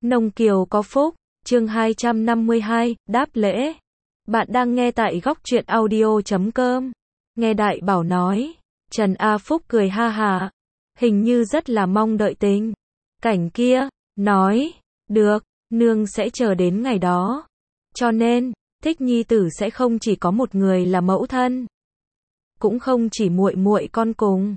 Nông Kiều có phúc, chương 252, đáp lễ. Bạn đang nghe tại góc truyện audio.com. Nghe Đại Bảo nói, Trần A Phúc cười ha hả, hình như rất là mong đợi tình cảnh kia, nói, được, nương sẽ chờ đến ngày đó. Cho nên, thích nhi tử sẽ không chỉ có một người là mẫu thân, cũng không chỉ muội muội con cùng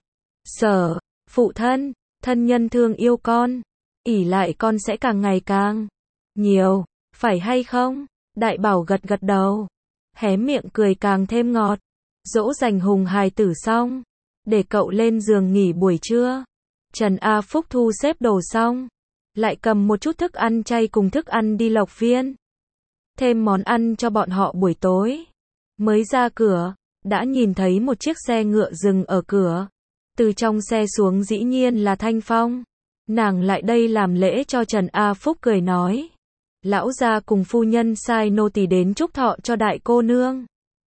sở, phụ thân, thân nhân thương yêu con, ỷ lại con sẽ càng ngày càng nhiều, phải hay không? Đại Bảo gật gật đầu, hé miệng cười càng thêm ngọt. Dỗ dành Hùng hài tử xong, để cậu lên giường nghỉ buổi trưa. Trần A Phúc thu xếp đồ xong, lại cầm một chút thức ăn chay cùng thức ăn đi Lộc Viên, thêm món ăn cho bọn họ buổi tối. Mới ra cửa, đã nhìn thấy một chiếc xe ngựa dừng ở cửa. Từ trong xe xuống dĩ nhiên là Thanh Phong. Nàng lại đây làm lễ cho Trần A Phúc, cười nói, lão gia cùng phu nhân sai nô tỳ đến chúc thọ cho đại cô nương.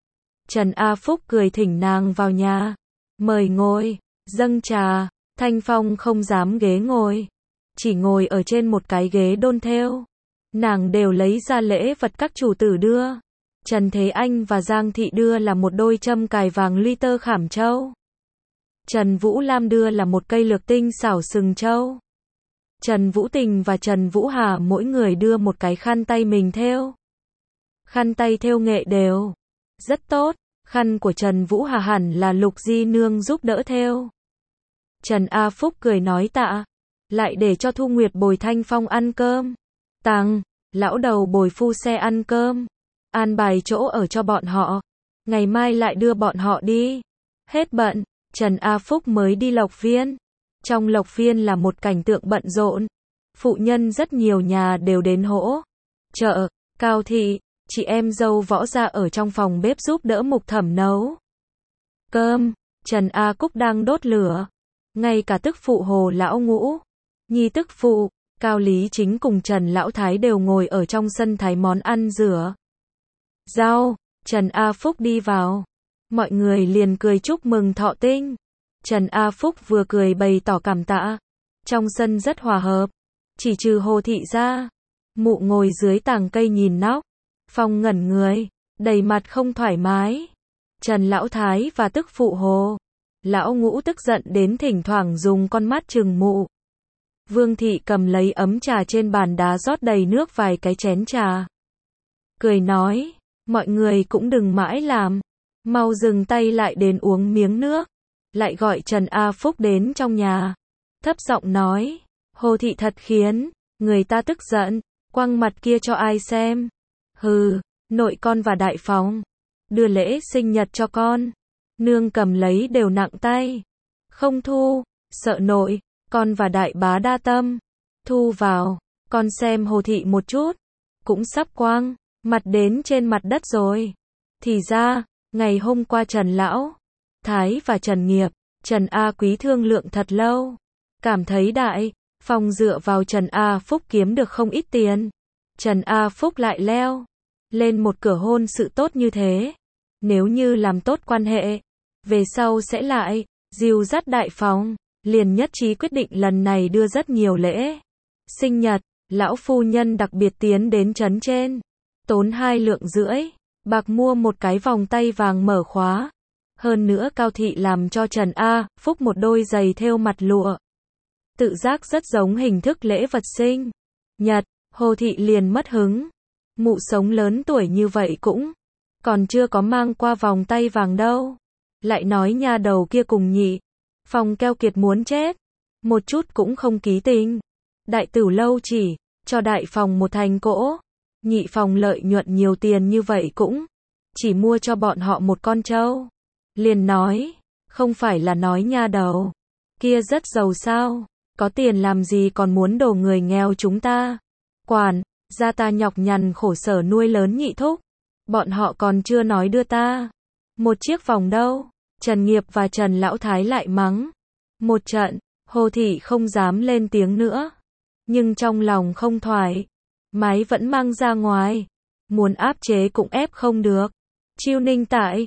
Trần A Phúc cười thỉnh nàng vào nhà, mời ngồi, dâng trà. Thanh Phong không dám ghế ngồi, chỉ ngồi ở trên một cái ghế đôn thêu. Nàng đều lấy ra lễ vật các chủ tử đưa. Trần Thế Anh và Giang Thị đưa là một đôi châm cài vàng ly tơ khảm châu. Trần Vũ Lam đưa là một cây lược tinh xảo sừng châu. Trần Vũ Tình và Trần Vũ Hà mỗi người đưa một cái khăn tay mình thêu. Khăn tay thêu nghệ đều rất tốt. Khăn của Trần Vũ Hà hẳn là Lục Di nương giúp đỡ thêu. Trần A Phúc cười nói tạ, lại để cho Thu Nguyệt bồi Thanh Phong ăn cơm. Tằng, lão đầu bồi phu xe ăn cơm, an bài chỗ ở cho bọn họ, ngày mai lại đưa bọn họ đi. Hết bận, Trần A Phúc mới đi Lộc Viên. Trong Lộc Viên là một cảnh tượng bận rộn, phụ nhân rất nhiều nhà đều đến hỗ trợ. Cao thị, chị em dâu Võ gia ở trong phòng bếp giúp đỡ Mục Thẩm nấu cơm. Trần A Cúc đang đốt lửa. Ngay cả tức phụ Hồ lão Ngũ, nhi tức phụ Cao Lý Chính cùng Trần Lão Thái đều ngồi ở trong sân thái món ăn rửa rau. Trần A Phúc đi vào, mọi người liền cười chúc mừng thọ tinh. Trần A Phúc vừa cười bày tỏ cảm tạ. Trong sân rất hòa hợp, chỉ trừ Hồ thị ra. Mụ ngồi dưới tàng cây nhìn nóc. Phong ngẩn người, đầy mặt không thoải mái. Trần Lão Thái và tức phụ Hồ lão Ngũ tức giận đến thỉnh thoảng dùng con mắt trừng mụ. Vương thị cầm lấy ấm trà trên bàn đá rót đầy nước vài cái chén trà, cười nói, mọi người cũng đừng mãi làm, mau dừng tay lại đến uống miếng nước. Lại gọi Trần A Phúc đến trong nhà, thấp giọng nói, Hồ thị thật khiến người ta tức giận, quăng mặt kia cho ai xem. Hừ, nội con và đại phòng đưa lễ sinh nhật cho con, nương cầm lấy đều nặng tay, không thu, sợ nội, con và đại bá đa tâm, thu vào. Con xem Hồ thị một chút, cũng sắp quăng mặt đến trên mặt đất rồi. Thì ra, ngày hôm qua Trần Lão Thái và Trần Nghiệp, Trần A Quý thương lượng thật lâu, cảm thấy đại phòng dựa vào Trần A Phúc kiếm được không ít tiền. Trần A Phúc lại leo lên một cửa hôn sự tốt như thế, nếu như làm tốt quan hệ, về sau sẽ lại dìu dắt đại phòng, liền nhất trí quyết định lần này đưa rất nhiều lễ sinh nhật. Lão phu nhân đặc biệt tiến đến trấn trên, tốn 2,5 lượng bạc mua một cái vòng tay vàng mở khóa. Hơn nữa Cao thị làm cho Trần A Phúc một đôi giày thêu mặt lụa, tự giác rất giống hình thức lễ vật sinh nhật. Hồ thị liền mất hứng, mụ sống lớn tuổi như vậy cũng còn chưa có mang qua vòng tay vàng đâu, lại nói nha đầu kia cùng nhị phòng keo kiệt muốn chết, một chút cũng không ký tình. Đại Tửu lâu chỉ cho đại phòng một thành cỗ, nhị phòng lợi nhuận nhiều tiền như vậy cũng chỉ mua cho bọn họ một con trâu. Liền nói, không phải là nói nha đầu kia rất giàu sao, có tiền làm gì còn muốn đổ người nghèo chúng ta. Quản gia ta nhọc nhằn khổ sở nuôi lớn nhị thúc, bọn họ còn chưa nói đưa ta một chiếc vòng đâu. Trần Nghiệp và Trần Lão Thái lại mắng một trận. Hồ thị không dám lên tiếng nữa, nhưng trong lòng không thoải mái vẫn mang ra ngoài, muốn áp chế cũng ép không được. Chiêu Ninh tại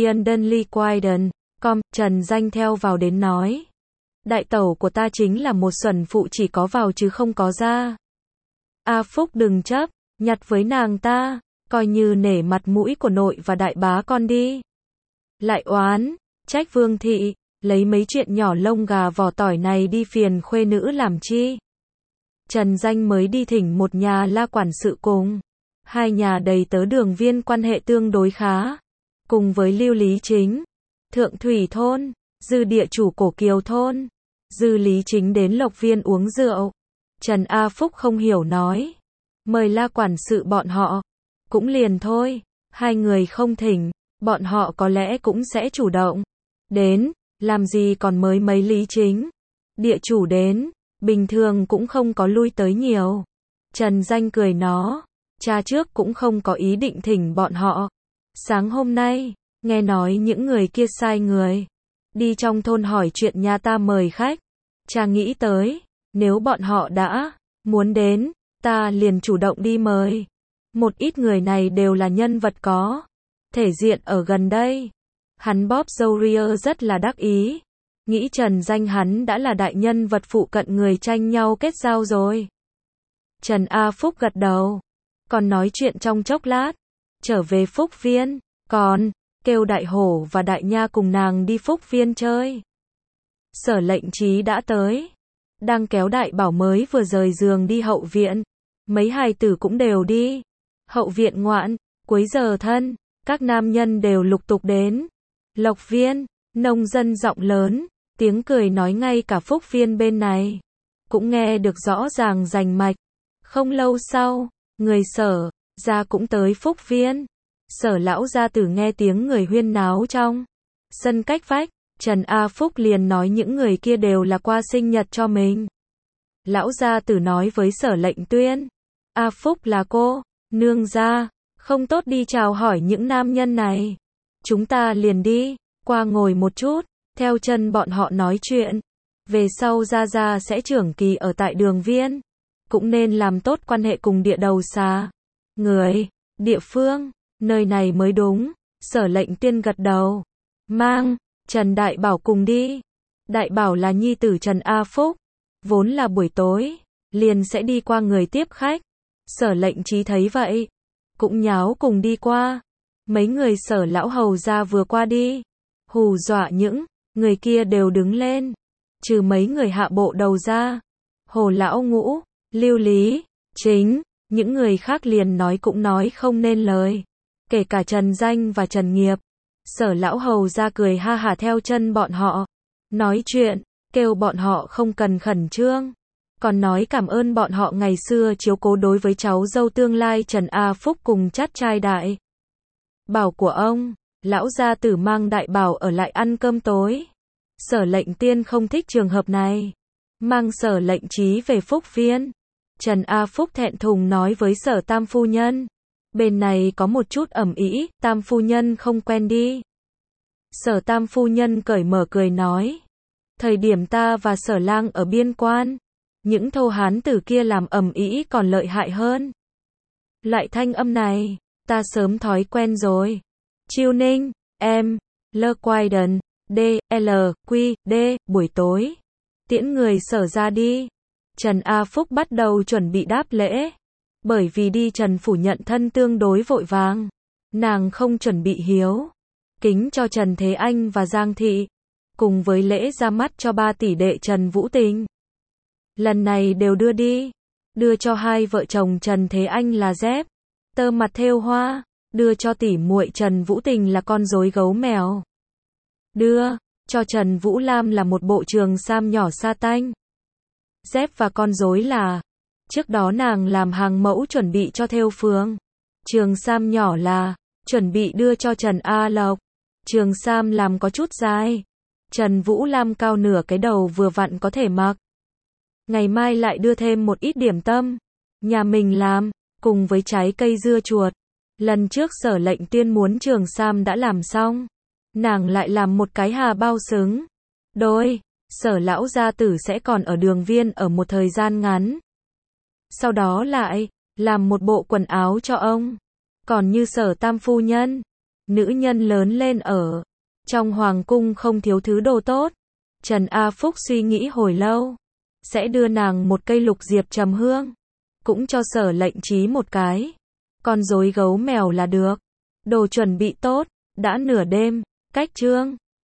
Londonliquiden.com, Trần Danh theo vào đến nói, đại tẩu của ta chính là một xuẩn phụ, chỉ có vào chứ không có ra. A Phúc đừng chấp, nhặt với nàng ta, coi như nể mặt mũi của nội và đại bá con đi. Lại oán, trách Vương thị, lấy mấy chuyện nhỏ lông gà vỏ tỏi này đi phiền khuê nữ làm chi. Trần Danh mới đi thỉnh một nhà la quản sự cùng. Hai nhà đầy tớ Đường Viên quan hệ tương đối khá. Cùng với Lưu Lý Chính, Thượng Thủy Thôn, Dư địa chủ Cổ Kiều Thôn. Dư Lý Chính đến Lộc Viên uống rượu. Trần A Phúc không hiểu nói. Mời la quản sự bọn họ. Cũng liền thôi. Hai người không thỉnh. Bọn họ có lẽ cũng sẽ chủ động. Đến, làm gì còn mới mấy Lý Chính. Địa chủ đến, bình thường cũng không có lui tới nhiều. Trần Danh cười nó. Cha trước cũng không có ý định thỉnh bọn họ. Sáng hôm nay, nghe nói những người kia sai người. Đi trong thôn hỏi chuyện nhà ta mời khách. Cha nghĩ tới, nếu bọn họ đã muốn đến, ta liền chủ động đi mời. Một ít người này đều là nhân vật có thể diện ở gần đây. Hắn bóp râu ria rất là đắc ý. Nghĩ Trần Danh hắn đã là đại nhân vật phụ cận người tranh nhau kết giao rồi. Trần A Phúc gật đầu. Còn nói chuyện trong chốc lát. Trở về Phúc Viên. Còn, kêu Đại Hổ và Đại Nha cùng nàng đi Phúc Viên chơi. Sở Lệnh Trí đã tới. Đang kéo Đại Bảo mới vừa rời giường đi hậu viện. Mấy hài tử cũng đều đi. Hậu viện ngoạn, cuối giờ thân, các nam nhân đều lục tục đến. Lộc Viên, nông dân giọng lớn, tiếng cười nói ngay cả Phúc Viên bên này. Cũng nghe được rõ ràng rành mạch. Không lâu sau, người Sở gia cũng tới Phúc Viên. Sở lão gia tử nghe tiếng người huyên náo trong sân cách vách, Trần A Phúc liền nói những người kia đều là qua sinh nhật cho mình. Lão gia tử nói với Sở Lệnh Tuyên, A Phúc là cô nương gia, không tốt đi chào hỏi những nam nhân này. Chúng ta liền đi qua ngồi một chút, theo chân bọn họ nói chuyện. Về sau gia gia sẽ trưởng kỳ ở tại Đường Viên, cũng nên làm tốt quan hệ cùng địa đầu xà người địa phương, nơi này mới đúng. Sở Lệnh Tuyên gật đầu, mang Trần Đại Bảo cùng đi. Đại Bảo là nhi tử Trần A Phúc, vốn là buổi tối liền sẽ đi qua người tiếp khách. Sở Lệnh Trí thấy vậy, cũng nháo cùng đi qua. Mấy người Sở lão hầu gia vừa qua đi, hù dọa những người kia đều đứng lên, trừ mấy người hạ bộ đầu ra. Hồ lão Ngũ, Lưu Lý Chính, những người khác liền nói cũng nói không nên lời, kể cả Trần Danh và Trần Nghiệp. Sở lão hầu ra cười ha hả theo chân bọn họ, nói chuyện, kêu bọn họ không cần khẩn trương, còn nói cảm ơn bọn họ ngày xưa chiếu cố đối với cháu dâu tương lai Trần A Phúc cùng chắt trai Đại Bảo của ông. Lão gia tử mang Đại Bảo ở lại ăn cơm tối. Sở Lệnh Tiên không thích trường hợp này, mang Sở Lệnh Trí về Phúc Viên. Trần A Phúc thẹn thùng nói với Sở Tam phu nhân, bên này có một chút ầm ĩ, Tam phu nhân không quen đi. Sở Tam phu nhân cởi mở cười nói, thời điểm ta và Sở Lang ở biên quan, những thô hán tử kia làm ầm ĩ còn lợi hại hơn. Loại thanh âm này, ta sớm thói quen rồi. Chiêu Ninh, em, Lơ Quaiden, D, L, Q, D, buổi tối. Tiễn người Sở ra đi. Trần A Phúc bắt đầu chuẩn bị đáp lễ. Bởi vì đi Trần phủ nhận thân tương đối vội vàng, nàng không chuẩn bị hiếu kính cho Trần Thế Anh và Giang Thị, cùng với lễ ra mắt cho ba tỷ đệ Trần Vũ Tình. Lần này đều đưa đi, đưa cho hai vợ chồng Trần Thế Anh là dép, tơ mặt thêu hoa, đưa cho tỷ muội Trần Vũ Tình là con rối gấu mèo. Đưa cho Trần Vũ Lam là một bộ trường sam nhỏ sa tanh. Dép và con rối là trước đó nàng làm hàng mẫu chuẩn bị cho thêu phường. Trường sam nhỏ là chuẩn bị đưa cho Trần A Lộc. Trường sam làm có chút dài, Trần Vũ Lam cao nửa cái đầu vừa vặn có thể mặc. Ngày mai lại đưa thêm một ít điểm tâm nhà mình làm, cùng với trái cây dưa chuột. Lần trước Sở Lệnh Tuyên muốn trường sam đã làm xong, nàng lại làm một cái hà bao xứng đôi. Sở lão gia tử sẽ còn ở Đường Viên ở một thời gian ngắn, sau đó lại làm một bộ quần áo cho ông. Còn như Sở Tam phu nhân, nữ nhân lớn lên ở trong hoàng cung không thiếu thứ đồ tốt. Trần A Phúc suy nghĩ hồi lâu, sẽ đưa nàng một cây lục diệp trầm hương, cũng cho Sở Lệnh Trí một cái con rối gấu mèo là được. Đồ chuẩn bị tốt, đã nửa đêm, cách chương